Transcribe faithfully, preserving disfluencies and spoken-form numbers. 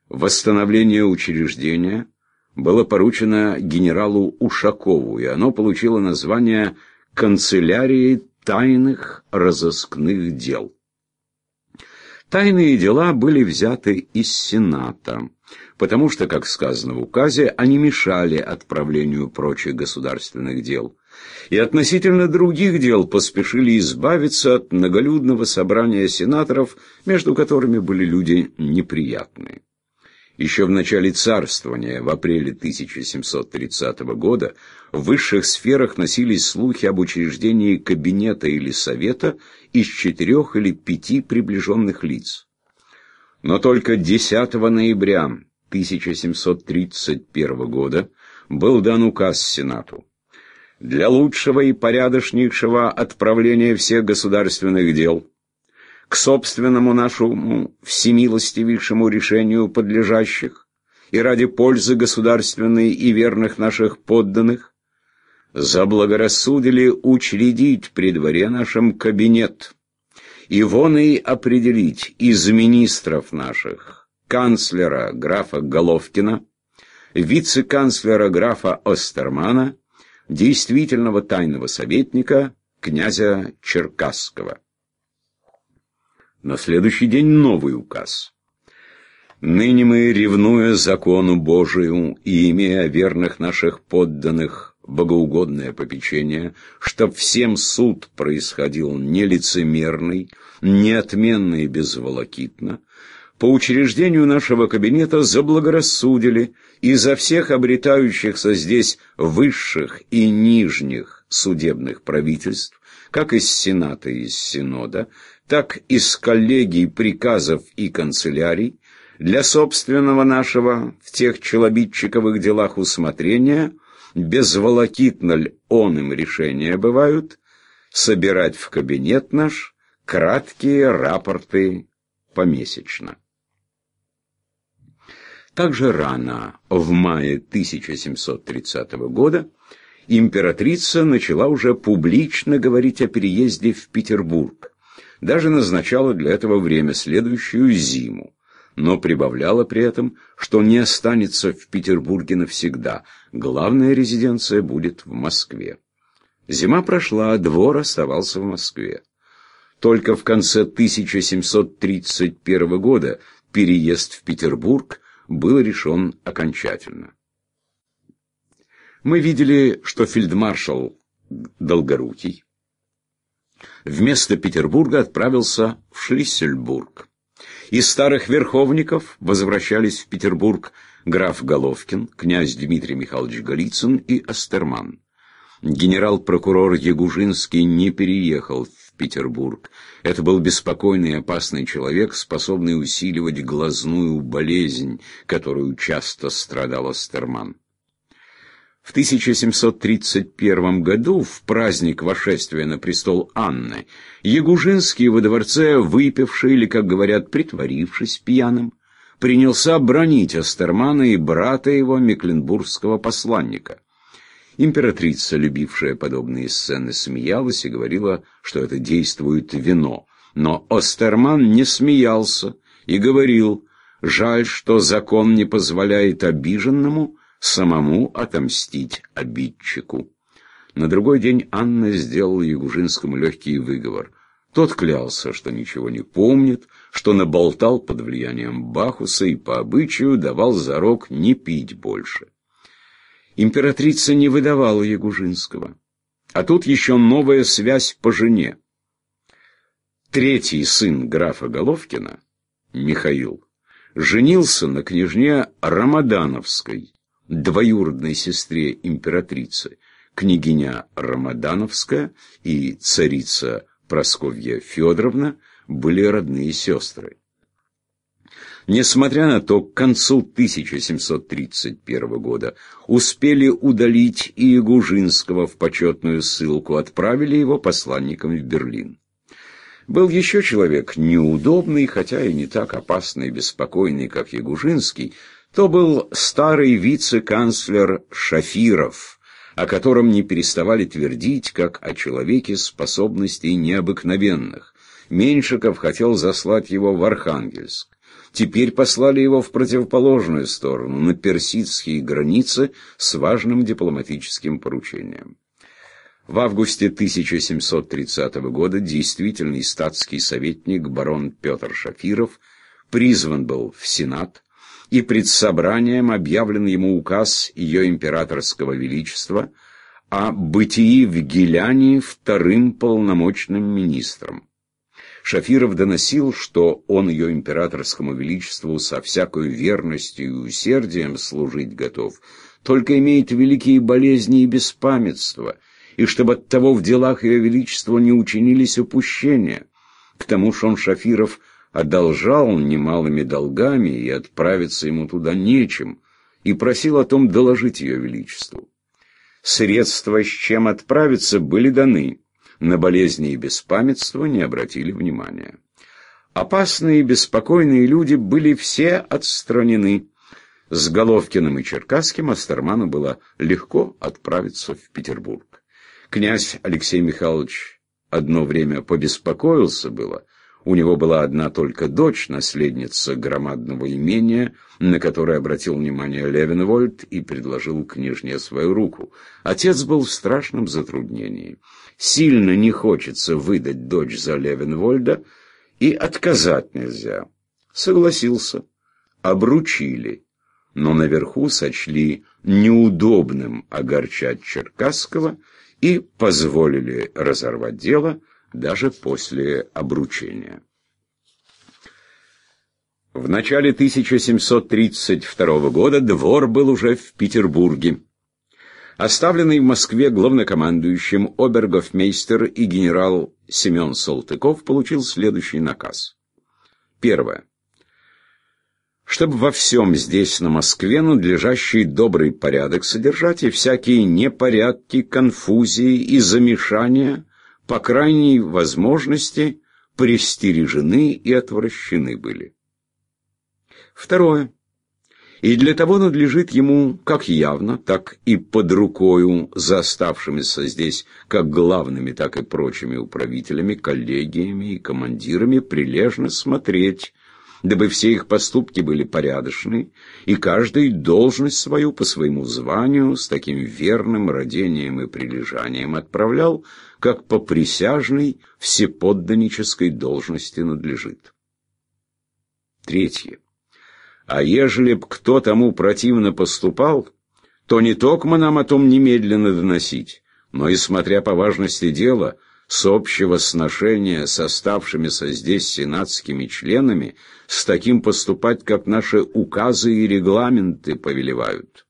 Восстановление учреждения было поручено генералу Ушакову, и оно получило название «Канцелярии тайных разыскных дел». Тайные дела были взяты из Сената, потому что, как сказано в указе, они мешали отправлению прочих государственных дел. И относительно других дел поспешили избавиться от многолюдного собрания сенаторов, между которыми были люди неприятные. Еще в начале царствования, в апреле тысяча семьсот тридцатого года, в высших сферах носились слухи об учреждении кабинета или совета из четырех или пяти приближенных лиц. Но только десятого ноября тысяча семьсот тридцать первого года был дан указ Сенату: для лучшего и порядочнейшего отправления всех государственных дел к собственному нашему всемилостивейшему решению подлежащих и ради пользы государственной и верных наших подданных, заблагорассудили учредить при дворе нашем кабинет, и вон и определить из министров наших канцлера графа Головкина, вице-канцлера графа Остермана, действительного тайного советника князя Черкасского. На следующий день новый указ. Ныне мы, ревнуя закону Божию и имея верных наших подданных богоугодное попечение, чтоб всем суд происходил нелицемерный, неотменный и безволокитно, по учреждению нашего кабинета заблагорассудили изо всех обретающихся здесь высших и нижних судебных правительств, как из Сената и из Синода, так из коллегий приказов и канцелярий, для собственного нашего в тех челобитчиковых делах усмотрения, безволокитно ль он им решения бывают, собирать в кабинет наш краткие рапорты помесячно. Также рано, в мае тысяча семьсот тридцатого года, императрица начала уже публично говорить о переезде в Петербург. Даже назначала для этого время, следующую зиму, но прибавляла при этом, что не останется в Петербурге навсегда, главная резиденция будет в Москве. Зима прошла, а двор оставался в Москве. Только в конце тысяча семьсот тридцать первого года переезд в Петербург был решен окончательно. Мы видели, что фельдмаршал Долгорукий вместо Петербурга отправился в Шлиссельбург. Из старых верховников возвращались в Петербург граф Головкин, князь Дмитрий Михайлович Голицын и Остерман. Генерал-прокурор Ягужинский не переехал в Петербург. Это был беспокойный и опасный человек, способный усиливать глазную болезнь, которую часто страдал Остерман. В тысяча семьсот тридцать первом году, в праздник восшествия на престол Анны, Ягужинский во дворце, выпивший или, как говорят, притворившись пьяным, принялся бранить Остермана и брата его, мекленбургского посланника. Императрица, любившая подобные сцены, смеялась и говорила, что это действует вино. Но Остерман не смеялся и говорил: жаль, что закон не позволяет обиженному самому отомстить обидчику. На другой день Анна сделала Ягужинскому легкий выговор. Тот клялся, что ничего не помнит, что наболтал под влиянием Бахуса и по обычаю давал зарок не пить больше. Императрица не выдавала Ягужинского. А тут еще новая связь по жене. Третий сын графа Головкина, Михаил, женился на княжне Рамадановской, двоюродной сестре императрицы. Княгиня Рамадановская и царица Прасковья Федоровна были родные сестры. Несмотря на то, к концу тысяча семьсот тридцать первого года успели удалить и Ягужинского в почетную ссылку, отправили его посланником в Берлин. Был еще человек неудобный, хотя и не так опасный и беспокойный, как Ягужинский. То был старый вице-канцлер Шафиров, о котором не переставали твердить, как о человеке способностей необыкновенных. Меньшиков хотел заслать его в Архангельск. теперь послали его в противоположную сторону, на персидские границы, с важным дипломатическим поручением. В августе тысяча семьсот тридцатого года действительный статский советник барон Петр Шафиров призван был в Сенат, и пред собранием объявлен ему указ ее императорского величества о бытии в Гиляне вторым полномочным министром. Шафиров доносил, что он ее императорскому величеству со всякой верностью и усердием служить готов, только имеет великие болезни и беспамятства, и чтобы оттого в делах ее величества не учинились упущения. К тому же он, Шафиров, одолжал немалыми долгами, и отправиться ему туда нечем, и просил о том доложить ее величеству. Средства, с чем отправиться, были даны, на болезни и беспамятство не обратили внимания. Опасные и беспокойные люди были все отстранены. С Головкиным и Черкасским Астерману было легко отправиться в Петербург. Князь Алексей Михайлович одно время побеспокоился было. У него была одна только дочь, наследница громадного имения, на которое обратил внимание Левенвольд и предложил княжне свою руку. Отец был в страшном затруднении. Сильно не хочется выдать дочь за Левенвольда, и отказать нельзя. Согласился. Обручили. Но наверху сочли неудобным огорчать Черкасского и позволили разорвать дело даже после обручения. В начале тысяча семьсот тридцать второго года двор был уже в Петербурге. Оставленный в Москве главнокомандующим обергофмейстер и генерал Семен Салтыков получил следующий наказ. Первое. Чтобы во всем здесь, на Москве, надлежащий добрый порядок содержать, и всякие непорядки, конфузии и замешания, по крайней возможности, пристережены и отвращены были. Второе. И для того надлежит ему, как явно, так и под рукою за оставшимися здесь, как главными, так и прочими управителями, коллегиями и командирами, прилежно смотреть, дабы все их поступки были порядочны, и каждый должность свою по своему званию с таким верным родением и прилежанием отправлял, как по присяжной всеподданнической должности надлежит. Третье. А ежели б кто тому противно поступал, то не токмо нам о том немедленно доносить, но и, смотря по важности дела, с общего сношения с оставшимися здесь сенатскими членами, с таким поступать, как наши указы и регламенты повелевают.